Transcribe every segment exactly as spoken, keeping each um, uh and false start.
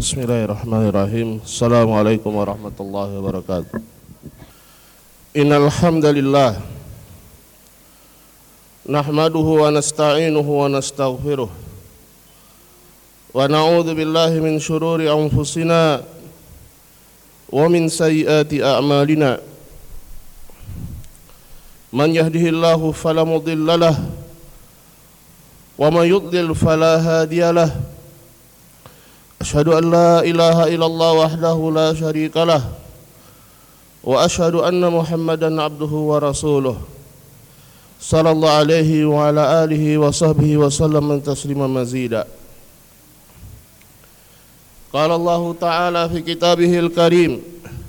Bismillahirrahmanirrahim. Assalamualaikum warahmatullahi wabarakatuh. Innal hamdalillah nahmaduhu wa nasta'inuhu wa nastaghfiruh wa na'udzu billahi min shururi anfusina wa min sayyiati a'malina. Man yahdihillahu fala mudilla lahu wa man yudlil fala hadiya lahu. Asyhadu an la ilaha illallah wahdahu la syarika lah wa asyhadu anna Muhammadan abduhu wa rasuluh sallallahu alaihi wa ala alihi wa sahbihi wa sallam taslima mazida. Qala Allah ta'ala fi kitabihil karim,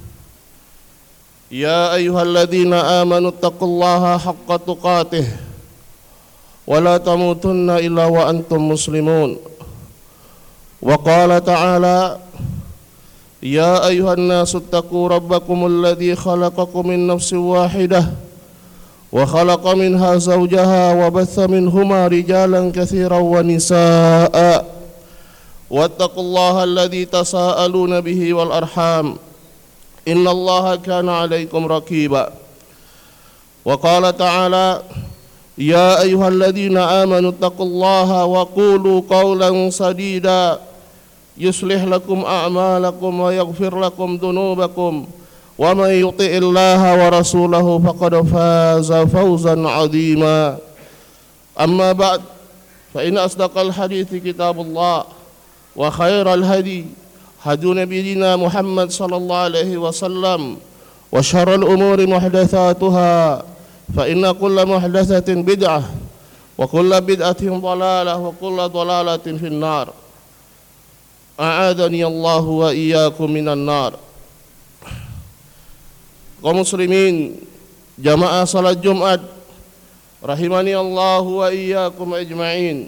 ya ayyuhalladzina amanu taqullaha haqqa tuqatih wa la tamutunna illa wa antum muslimun. Wa qala ta'ala, ya ayyuhan nasu attaqu rabbakum alladhi khalaqakum min nafsin wahidah wa khalaqa minha zawjaha wa batha minhuma rijalan katsiran wa nisaa'a wattaqullaha alladhi tasaaluna bihi wal arham innallaha kana 'alaykum raqiba. Wa qala ta'ala, ya ayyuhalladzina amanu taqullaha wa qulu qawlan sadida yuslih lakum a'malakum wa yaghfir lakum dhunubakum wa man yuti'illaha wa rasulahu faqad faza fawzan 'azima. Amma ba'd, fa inna asdaqal hadithi kitabullah wa khairal hadi hadi nabiyyina Muhammad sallallahu alaihi wasallam wa syarrul umuri muhdatsatuha fa inna kulla muhdatsatin bid'ah wa kulla bid'atin dhalalah wa kulla dhalalatin fin nar. A'adani Allah wa iyyakum minan nar. Kaum muslimin jamaah salat Jumat rahimani Allah wa iyyakum ajma'in.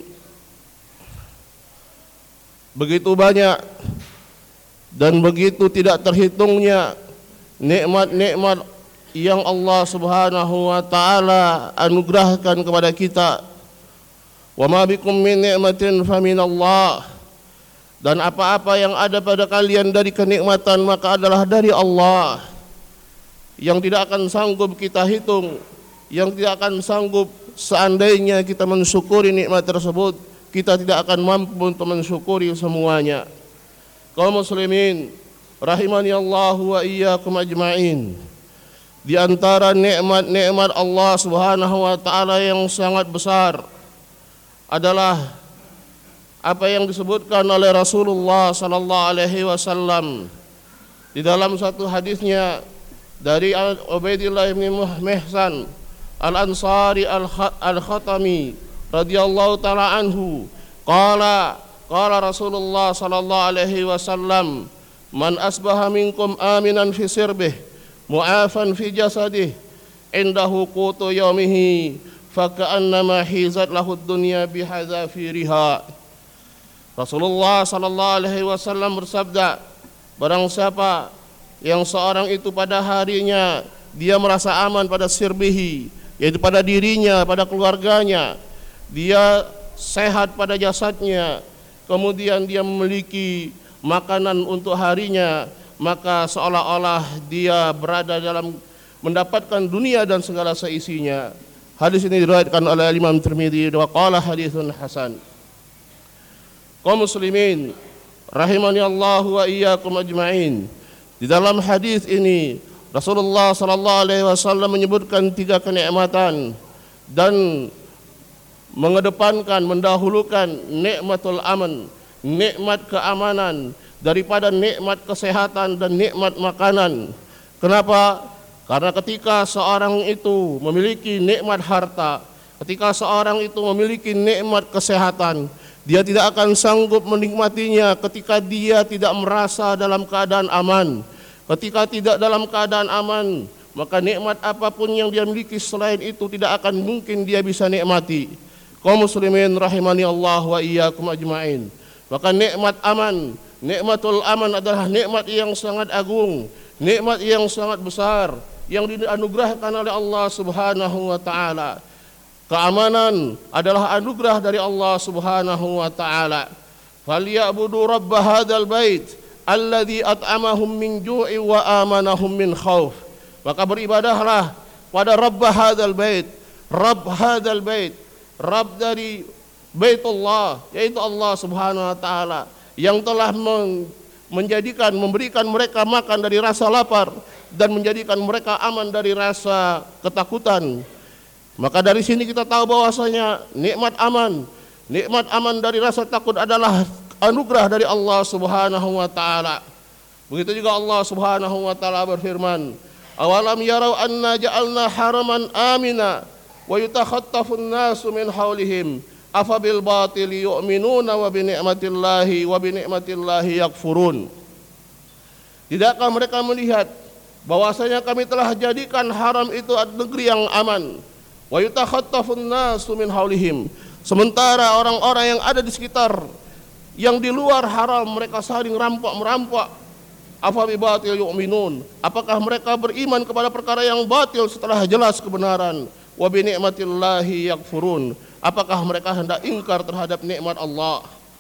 Begitu banyak dan begitu tidak terhitungnya nikmat-nikmat yang Allah Subhanahu wa taala anugerahkan kepada kita. Wa ma bikum min ni'matin faminallah. Dan apa-apa yang ada pada kalian dari kenikmatan maka adalah dari Allah, yang tidak akan sanggup kita hitung, yang tidak akan sanggup seandainya kita mensyukuri nikmat tersebut, kita tidak akan mampu untuk mensyukuri semuanya. Kaum muslimin rahimani Allah wa iyyakum ajma'in. Di antara nikmat-nikmat Allah Subhanahu wa taala yang sangat besar adalah apa yang disebutkan oleh Rasulullah sallallahu alaihi wasallam di dalam satu hadisnya dari Ubaidillah bin Mihsan Al-Ansari Al-Khatami radhiyallahu taala anhu, qala qala Rasulullah sallallahu alaihi wasallam, man asbaha minkum aminan fi sirbih mu'afan fi jasadih indahu qutu yaumihi faka'annama hizat lahu dunya bihadzafiriha. Rasulullah sallallahu alaihi wasallam bersabda, barang siapa yang seorang itu pada harinya dia merasa aman pada sirbihi, yaitu pada dirinya, pada keluarganya, dia sehat pada jasadnya, kemudian dia memiliki makanan untuk harinya, maka seolah-olah dia berada dalam mendapatkan dunia dan segala seisinya. Hadis ini diriwayatkan oleh Imam Tirmidzi wa qala haditsun hasan. Kaum muslimin rahimani Allah wa iyyakum ajma'in. Di dalam hadis ini Rasulullah sallallahu alaihi wasallam menyebutkan tiga kenikmatan dan mengedepankan, mendahulukan nikmatul aman, nikmat keamanan daripada nikmat kesehatan dan nikmat makanan. Kenapa? Karena ketika seorang itu memiliki nikmat harta, ketika seorang itu memiliki nikmat kesehatan, dia tidak akan sanggup menikmatinya ketika dia tidak merasa dalam keadaan aman. Ketika tidak dalam keadaan aman, maka nikmat apapun yang dia miliki selain itu tidak akan mungkin dia bisa nikmati. Kaum muslimin rahimani Allah wa iyyakum ajma'in. Maka nikmat aman, nikmatul aman adalah nikmat yang sangat agung, nikmat yang sangat besar yang dianugerahkan oleh Allah Subhanahu wa taala. Keamanan adalah anugerah dari Allah Subhanahu wa taala. falyabudu rabb hadzal bait alladzi at'amahum min ju'i wa amanahum min khauf. Maka beribadahlah pada rabb hadzal bait, rabb hadzal bait, rabb dari Baitullah, yaitu Allah Subhanahu wa taala yang telah menjadikan memberikan mereka makan dari rasa lapar dan menjadikan mereka aman dari rasa ketakutan. Maka dari sini kita tahu bahwasanya nikmat aman, nikmat aman dari rasa takut adalah anugerah dari Allah Subhanahu wa taala. Begitu juga Allah Subhanahu wa taala berfirman, "Awalam yarau anna ja'alna haraman amina wa yutakhattafun nasu min haulihim afabil batili yu'minuna wa bi ni'matillahi wa bi ni'matillahi yakfurun." Tidakkah mereka melihat bahwasanya kami telah jadikan haram itu negeri yang aman, wa yutakhattafun nasu min haulihim, sementara orang-orang yang ada di sekitar yang di luar haram mereka saling rampok-merampok. Afabil batil yu'minun, apakah mereka beriman kepada perkara yang batil setelah jelas kebenaran? Wa bi ni'matillahi yakfurun, apakah mereka hendak ingkar terhadap nikmat Allah?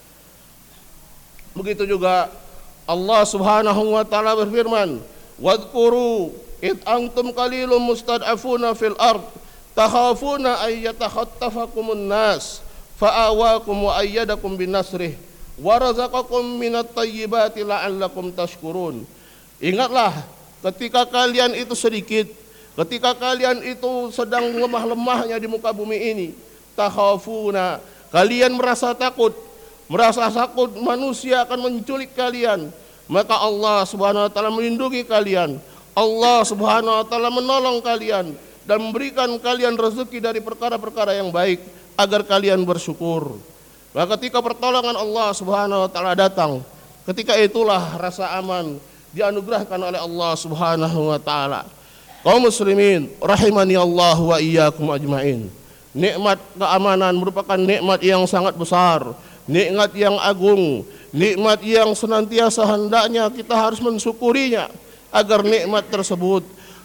Begitu juga Allah Subhanahu wa taala berfirman, wadhkuru id antum qalilun mustad'afuna fil ard takhafuna ay yatakhattafakumun nas fa'awakum wa ayyadakum bin nasrih wa razaqakum minat thayyibati la'allakum tashkurun. Ingatlah ketika kalian itu sedikit, ketika kalian itu sedang lemah-lemahnya di muka bumi ini, takhafuna, kalian merasa takut, merasa takut manusia akan menculik kalian, maka Allah Subhanahu wa taala melindungi kalian. Allah Subhanahu wa taala menolong kalian dan memberikan kalian rezeki dari perkara-perkara yang baik agar kalian bersyukur. Maka ketika pertolongan Allah Subhanahu wa taala datang, ketika itulah rasa aman dianugerahkan oleh Allah Subhanahu wa taala. Kaum muslimin rahimani Allah wa iyyakum ajmain. Nikmat keamanan merupakan nikmat yang sangat besar, nikmat yang agung, nikmat yang senantiasa hendaknya kita harus mensyukurinya agar nikmat tersebut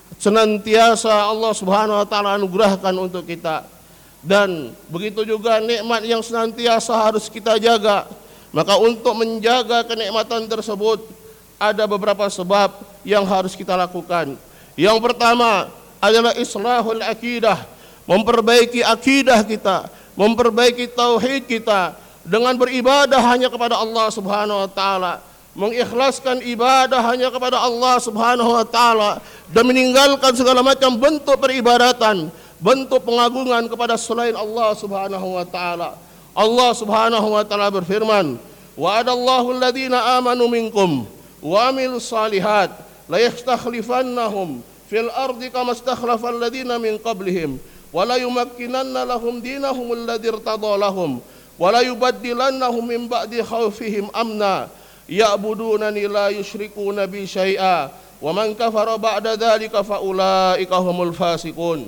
senantiasa Allah Subhanahu wa taala anugerahkan untuk kita. Dan begitu juga nikmat yang senantiasa harus kita jaga. Maka untuk menjaga kenikmatan tersebut ada beberapa sebab yang harus kita lakukan. Yang pertama adalah islahul akidah, memperbaiki akidah kita, memperbaiki tauhid kita dengan beribadah hanya kepada Allah Subhanahu wa taala, mengikhlaskan ibadah hanya kepada Allah Subhanahu wa taala dan meninggalkan segala macam bentuk peribadatan, bentuk pengagungan kepada selain Allah Subhanahu wa taala. Allah Subhanahu wa taala berfirman, wa'adallahu alladhina amanu minkum wa amilus salihat la yastakhlifannahum fil ardi kama istakhlafal ladina min qablihim wa la yumakkinanna lahum dinahum alladhi irtada lahum wa la yubaddilannahum min ba'di khawfihim amna ya'budunani la yusyrikuna bi syai'a wa man kafara ba'da dhalika fa ulaika humul fasiqun.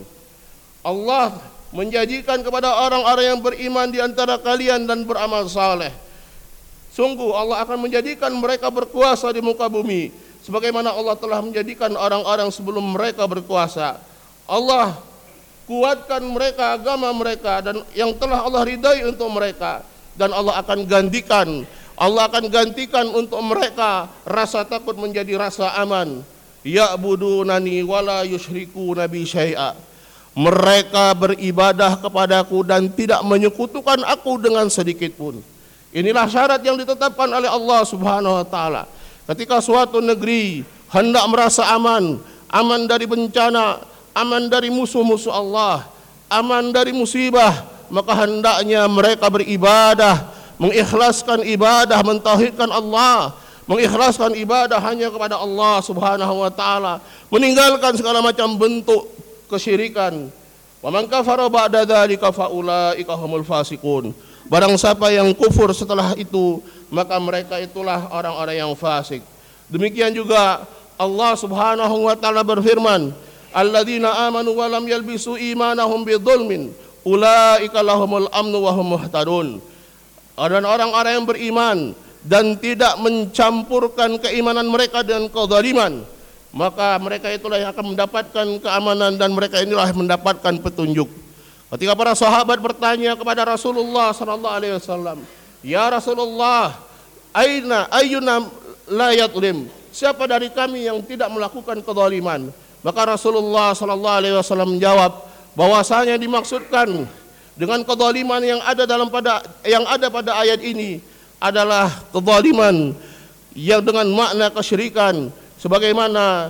Allah menjanjikan kepada orang-orang yang beriman di antara kalian dan beramal saleh, sungguh Allah akan menjadikan mereka berkuasa di muka bumi sebagaimana Allah telah menjadikan orang-orang sebelum mereka berkuasa. Allah kuatkan mereka agama mereka dan yang telah Allah ridai untuk mereka, dan Allah akan gantikan Allah akan gantikan untuk mereka rasa takut menjadi rasa aman. Ya'budunani wala yusyrikuna bi syai'a, mereka beribadah kepadaku dan tidak menyekutukan aku dengan sedikit pun. Inilah syarat yang ditetapkan oleh Allah Subhanahu wa taala. Ketika suatu negeri hendak merasa aman, aman dari bencana, aman dari musuh-musuh Allah, aman dari musibah, maka hendaknya mereka beribadah, mengikhlaskan ibadah, mentauhidkan Allah, mengikhlaskan ibadah hanya kepada Allah Subhanahu wa taala, meninggalkan segala macam bentuk kesyirikan. Wa man kafara ba'da dzalika fa ulaika humul fasiqun. Barang siapa yang kufur setelah itu, maka mereka itulah orang-orang yang fasik. Demikian juga Allah Subhanahu wa taala berfirman, alladzina amanu wa lam yalbisu imanahum bidzulmin ulaika lahumul amnu wa hum muhtadun. Dan orang-orang yang beriman dan tidak mencampurkan keimanan mereka dengan kezaliman, maka mereka itulah yang akan mendapatkan keamanan dan mereka inilah yang mendapatkan petunjuk. Ketika para sahabat bertanya kepada Rasulullah sallallahu alaihi wasallam, "Ya Rasulullah, aina ayyuna la yadlim?" Siapa dari kami yang tidak melakukan kezaliman? Maka Rasulullah sallallahu alaihi wasallam menjawab bahwasanya dimaksudkan dengan kezaliman yang ada dalam pada yang ada pada ayat ini adalah kezaliman yang dengan makna kesyirikan, sebagaimana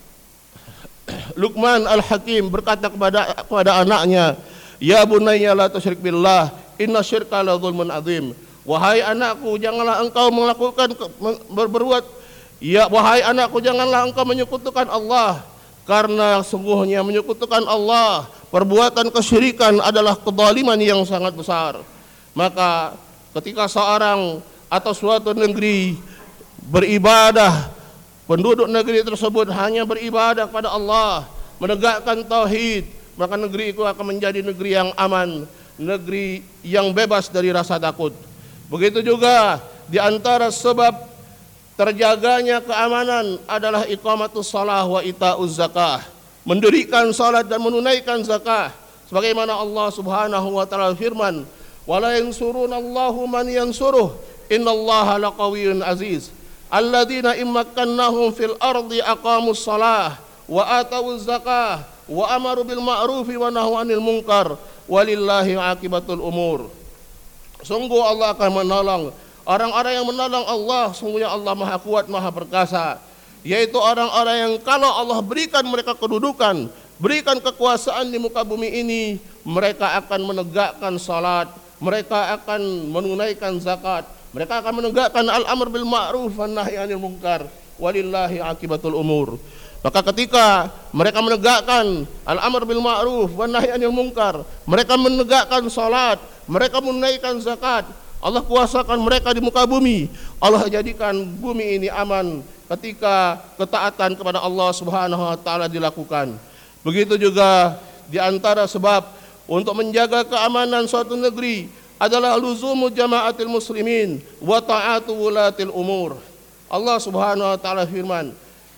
Luqman Al-Hakim berkata kepada kepada anaknya, "Ya bunayya la tusyrik billah, inna syirka la dzulmun adzim." Wahai anakku, janganlah engkau melakukan ber, berbuat ya wahai anakku, janganlah engkau menyekutukan Allah, karena sungguhnya menyekutukan Allah, perbuatan kesyirikan adalah kezaliman yang sangat besar. Maka ketika seorang atau suatu negeri beribadah, penduduk negeri tersebut hanya beribadah kepada Allah, menegakkan tauhid, maka negeri itu akan menjadi negeri yang aman, negeri yang bebas dari rasa takut. Begitu juga di antara sebab terjaganya keamanan adalah iqamatus shalah wa ita'uz zakah, mendirikan salat dan menunaikan zakah, sebagaimana Allah Subhanahu wa taala firman, "Wala yansurunallahu man yansuruh, innallaha laqawiyyun aziz. Alladzina immakkannahum fil ardi aqamus shalah wa atawuz zakah wa amaru bil ma'rufi wa nahaw 'anil munkar walillahi 'aqibatul umur." Sungguh Allah akan menolong orang-orang yang menolong Allah. Sungguhnya Allah Maha Kuat, Maha Perkasa, yaitu orang-orang yang kalau Allah berikan mereka kedudukan, berikan kekuasaan di muka bumi ini, mereka akan menegakkan salat, mereka akan menunaikan zakat, mereka akan menegakkan al-amr bil ma'ruf wan nahy 'anil munkar walillahi 'aqibatul umur. Maka ketika mereka menegakkan al-amr bil ma'ruf wan nahy 'anil munkar, mereka menegakkan salat, mereka menunaikan zakat, Allah kuasakan mereka di muka bumi. Allah jadikan bumi ini aman ketika ketaatan kepada Allah Subhanahu wa taala dilakukan. Begitu juga di antara sebab untuk menjaga keamanan suatu negeri adalah luzumu jama'atil muslimin wa ta'atu wulatil umur. Allah Subhanahu wa taala firman,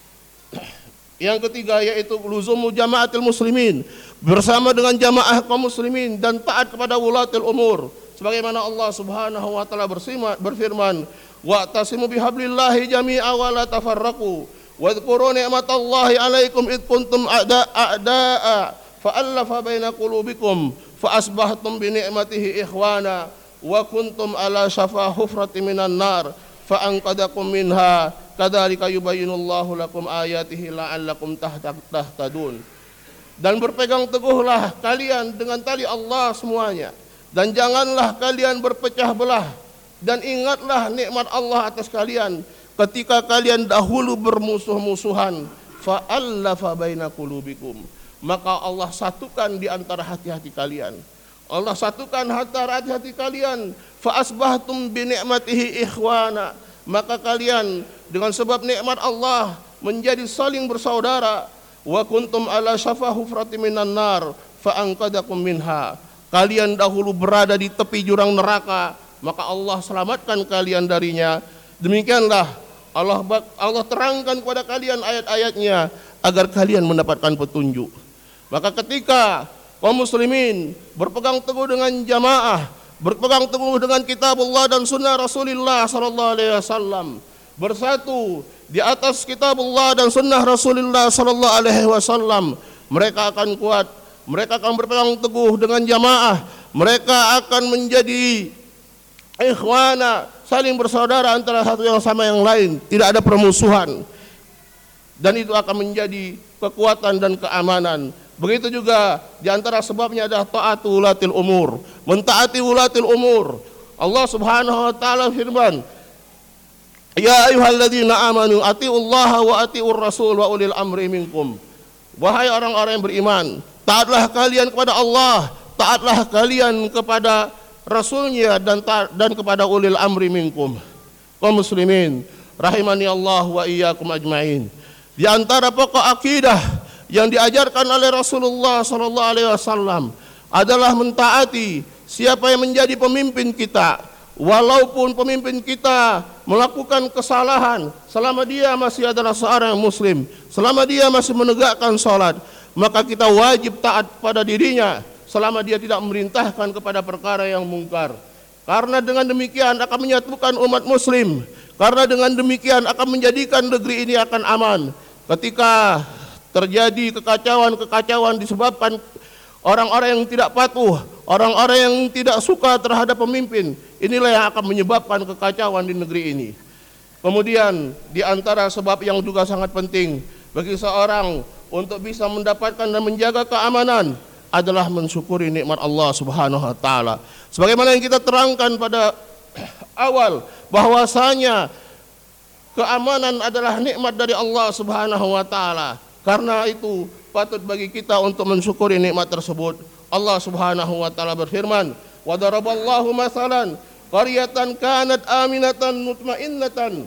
yang ketiga yaitu luzumu jama'atil muslimin, bersama dengan jamaah kaum muslimin dan taat kepada wulatil umur. Sebagaimana Allah Subhanahu wa taala berfirman, "Wa'tasimu bihablillahi jami'a wa la tafarraqu wadhkuru ni'matallahi 'alaikum id kuntum a'da'a fa'alafa baina qulubikum fa asbahtum bi ni'matihi ikhwana wa kuntum ala shafa hufratin minan nar fa anqadakum minha kadzalika yubayyinullahu lakum ayatihi la'allakum tahtadun." Dan berpegang teguhlah kalian dengan tali Allah semuanya, dan janganlah kalian berpecah belah, dan ingatlah nikmat Allah atas kalian ketika kalian dahulu bermusuh-musuhan, fa'alafa baina qulubikum, maka Allah satukan di antara hati-hati kalian. Allah satukan antara hati-hati kalian, fa asbahtum bi ni'matihi ikhwana, maka kalian dengan sebab nikmat Allah menjadi saling bersaudara. Wa kuntum ala syafa hufratin minan nar fa anqadakum minha, kalian dahulu berada di tepi jurang neraka, maka Allah selamatkan kalian darinya. Demikianlah Allah Allah terangkan kepada kalian ayat-ayatnya agar kalian mendapatkan petunjuk. Maka ketika kaum muslimin berpegang teguh dengan jamaah, berpegang teguh dengan kitabullah dan sunnah Rasulullah sallallahu alaihi wasallam, bersatu di atas kitabullah dan sunnah Rasulullah sallallahu alaihi wasallam, mereka akan kuat, mereka akan berpegang teguh dengan jamaah, mereka akan menjadi ikhwana, saling bersaudara antara satu yang sama yang lain, tidak ada permusuhan, dan itu akan menjadi kekuatan dan keamanan. Begitu juga di antara sebabnya adalah taatu ulatil umur, mentaati ulatil umur. Allah Subhanahu wa taala firman, "Ya ayyuhalladzina amanu atiullaha wa atiur rasul wa ulil amri minkum." Wahai orang-orang yang beriman, taatlah kalian kepada Allah, taatlah kalian kepada Rasulnya dan ta- dan kepada ulil amri minkum. Kaum muslimin rahimani Allah wa iyyakum ajmain. Di antara pokok akidah yang diajarkan oleh Rasulullah sallallahu alaihi wasallam adalah mentaati siapa yang menjadi pemimpin kita. Walaupun pemimpin kita melakukan kesalahan, selama dia masih adalah seorang muslim, selama dia masih menegakkan salat, maka kita wajib taat pada dirinya selama dia tidak memerintahkan kepada perkara yang mungkar. Karena dengan demikian akan menyatukan umat muslim. Karena dengan demikian akan menjadikan negeri ini akan aman. Ketika terjadi kekacauan-kekacauan disebabkan orang-orang yang tidak patuh, orang-orang yang tidak suka terhadap pemimpin, inilah yang akan menyebabkan kekacauan di negeri ini. Kemudian di antara sebab yang juga sangat penting bagi seorang untuk bisa mendapatkan dan menjaga keamanan adalah mensyukuri nikmat Allah Subhanahu wa taala. Sebagaimana yang kita terangkan pada awal, bahwasanya keamanan adalah nikmat dari Allah Subhanahu wa taala. Karena itu patut bagi kita untuk mensyukuri nikmat tersebut. Allah Subhanahu wa taala berfirman, "Wa daraballahu mathalan qaryatan kanat aminatan mutmainnatan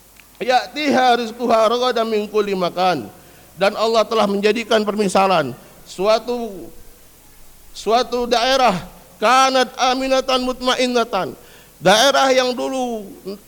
ya'tiha rizquha ragadan min kulli makan." Dan Allah telah menjadikan permisalan suatu suatu daerah kanat aminatan mutmainnatan, daerah yang dulu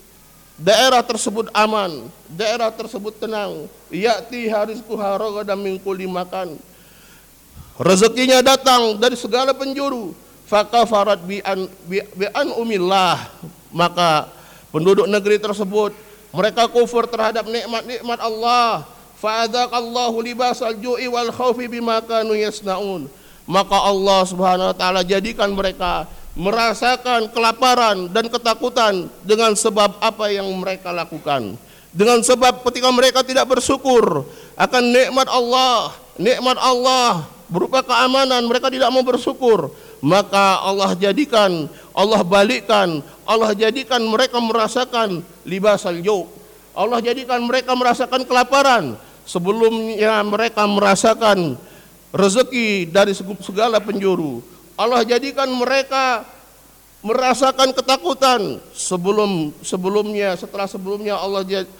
daerah tersebut aman, daerah tersebut tenang, ya'tiha rizquha ragadan min kulli makan, rezekinya datang dari segala penjuru. Fakafarat bi an bi an umillah, maka penduduk negeri tersebut mereka kufur terhadap nikmat-nikmat Allah. Fa'adzaqallahu libasal ju'i wal khaufi bima kanu yasnaun, maka Allah Subhanahu wa taala jadikan mereka merasakan kelaparan dan ketakutan dengan sebab apa yang mereka lakukan. Dengan sebab ketika mereka tidak bersyukur akan nikmat Allah, nikmat Allah berupa keamanan, mereka tidak mau bersyukur, maka Allah jadikan, Allah balikkan, Allah jadikan mereka merasakan libasal ju'. Allah jadikan mereka merasakan kelaparan. Sebelumnya mereka merasakan rezeki dari segala penjuru. Allah jadikan mereka merasakan ketakutan. Sebelum sebelumnya, setelah sebelumnya Allah jad,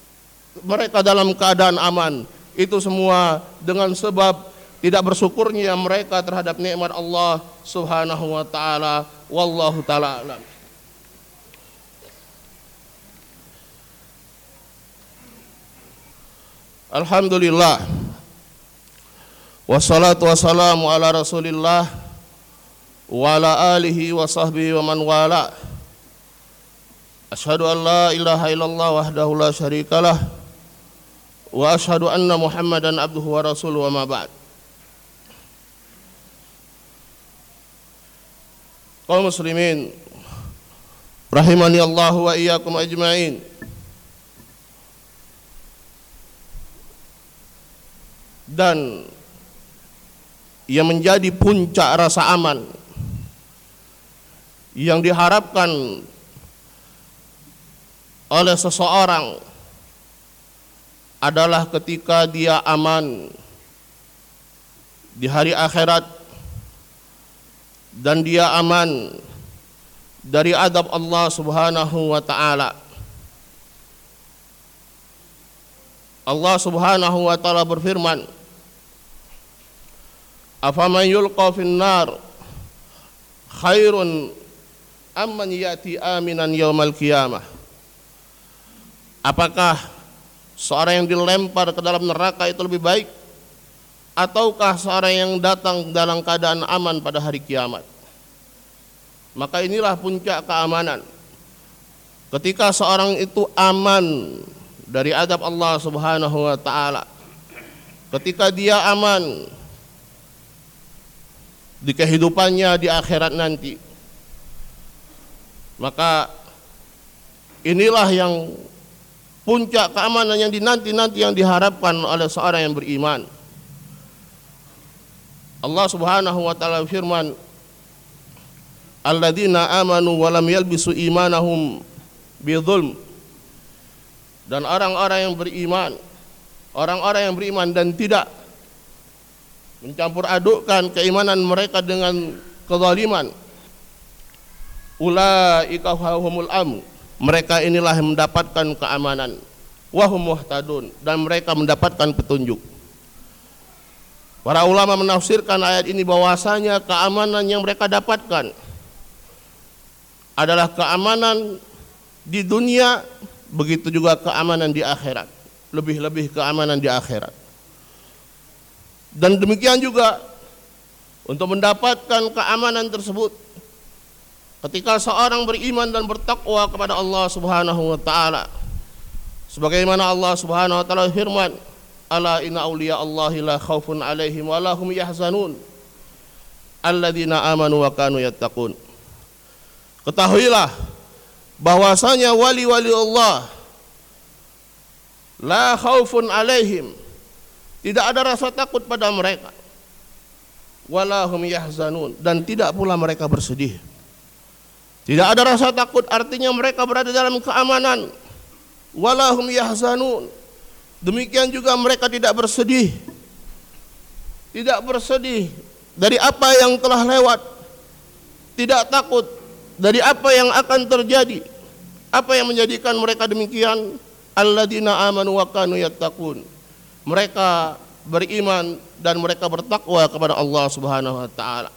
mereka dalam keadaan aman. Itu semua dengan sebab tidak bersyukurnya mereka terhadap nikmat Allah Subhanahu wa taala. Wallahu taala alam. Alhamdulillah, wassalatu wassalamu ala rasulillah wa ala alihi wa sahbihi wa man wala. Asyhadu an la ilaha illallah wahdahu la syarikalah wa asyhadu anna Muhammadan abduhu wa rasuluhu, wa ma ba'd. Kaum muslimin rahimani Allah wa iyyakum ajmain. Dan yang menjadi puncak rasa aman yang diharapkan oleh seseorang adalah ketika dia aman di hari akhirat dan dia aman dari adab Allah Subhanahu wa taala. Allah Subhanahu wa taala berfirman, "Afaman yulqa fin nar khairun amman yati aminan yaumal qiyamah." Apakah seorang yang dilempar ke dalam neraka itu lebih baik, ataukah seorang yang datang dalam keadaan aman pada hari kiamat? Maka inilah puncak keamanan. Ketika seorang itu aman dari adab Allah Subhanahu wa taala, ketika dia aman di kehidupannya di akhirat nanti, maka inilah yang puncak keamanan yang dinanti-nanti yang diharapkan oleh seorang yang beriman. Allah Subhanahu wa taala firman, "Alladzina amanu wa lam yalbisu imanahum bidzulm." Dan orang-orang yang beriman, orang-orang yang beriman dan tidak mencampur adukkan keimanan mereka dengan kezaliman, ulaika humul amn, mereka inilah yang mendapatkan keamanan, wa hum muhtadun, dan mereka mendapatkan petunjuk. Para ulama menafsirkan ayat ini bahwasanya keamanan yang mereka dapatkan adalah keamanan di dunia, begitu juga keamanan di akhirat, lebih-lebih keamanan di akhirat. Dan demikian juga untuk mendapatkan keamanan tersebut, ketika seorang beriman dan bertakwa kepada Allah Subhanahu wa taala. Sebagaimana Allah Subhanahu wa taala firman, "Ala inna awliya Allahi la khaufun 'alaihim wa la hum yahzanun, alladzina amanu wa kanu yattaqun." Ketahuilah bahwasanya wali-wali Allah la khaufun 'alaihim, tidak ada rasa takut pada mereka, wala hum yahzanun, dan tidak pula mereka bersedih. Tidak ada rasa takut artinya mereka berada dalam keamanan. Wala hum yahzanun, demikian juga mereka tidak bersedih. Tidak bersedih dari apa yang telah lewat, tidak takut dari apa yang akan terjadi. Apa yang menjadikan mereka demikian? Alladzina amanu wa kanu yattaqun, mereka beriman dan mereka bertakwa kepada Allah Subhanahu wa taala.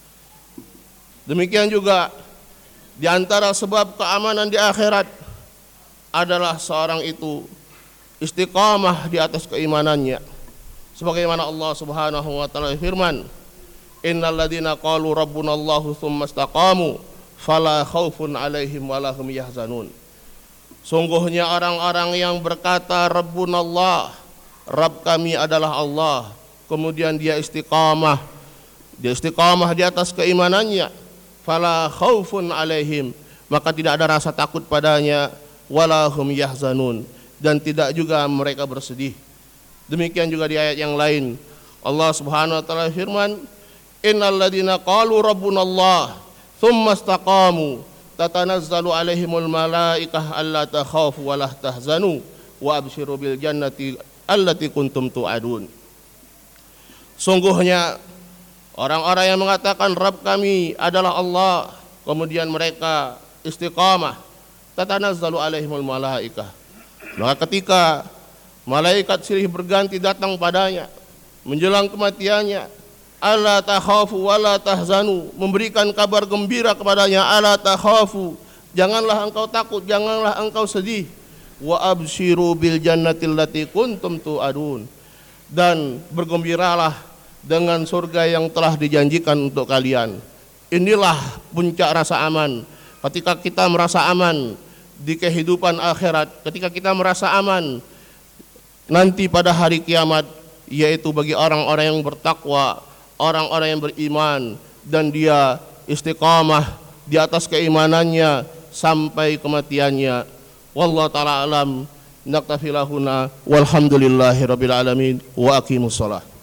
Demikian juga di antara sebab keamanan di akhirat adalah seorang itu istiqamah di atas keimanannya. Sebagaimana Allah Subhanahu wa taala firman, "Innal ladzina qalu rabbunallahu tsumma istaqamu fala khaufun 'alaihim wa la hum yahzanun." Sungguhnya orang-orang yang berkata Rabbunallah, Rabb kami adalah Allah, kemudian dia istiqamah, dia istiqamah di atas keimanannya, fala khaufun 'alaihim, maka tidak ada rasa takut padanya, wala hum yahzanun, dan tidak juga mereka bersedih. Demikian juga di ayat yang lain Allah Subhanahu wa taala firman, "Innal ladzina qalu rabbunallah tsumma istaqamu tatanazzalu alaihimul malaikah alla takhafu wa la tahzanu wa abshiru bil jannati allati kuntum tu'adun." Sungguhnya orang-orang yang mengatakan Rabb kami adalah Allah, kemudian mereka istiqamah, tatanazzalu alaihimul malaikah, maka ketika malaikat silih berganti datang padanya menjelang kematiannya, ala takhafu wala tahzanu, memberikan kabar gembira kepadanya, ala takhafu, janganlah engkau takut, janganlah engkau sedih, wa abshiru bil jannati allati kuntum tu'adun, dan bergembiralah dengan surga yang telah dijanjikan untuk kalian. Inilah puncak rasa aman. Ketika kita merasa aman di kehidupan akhirat, ketika kita merasa aman nanti pada hari kiamat, yaitu bagi orang-orang yang bertakwa, orang-orang yang beriman, dan dia istiqamah di atas keimanannya sampai kematiannya. Wallahu ta'ala alam. Naktafi lahuna walhamdulillahi rabbil alamin wa aqimus shalah.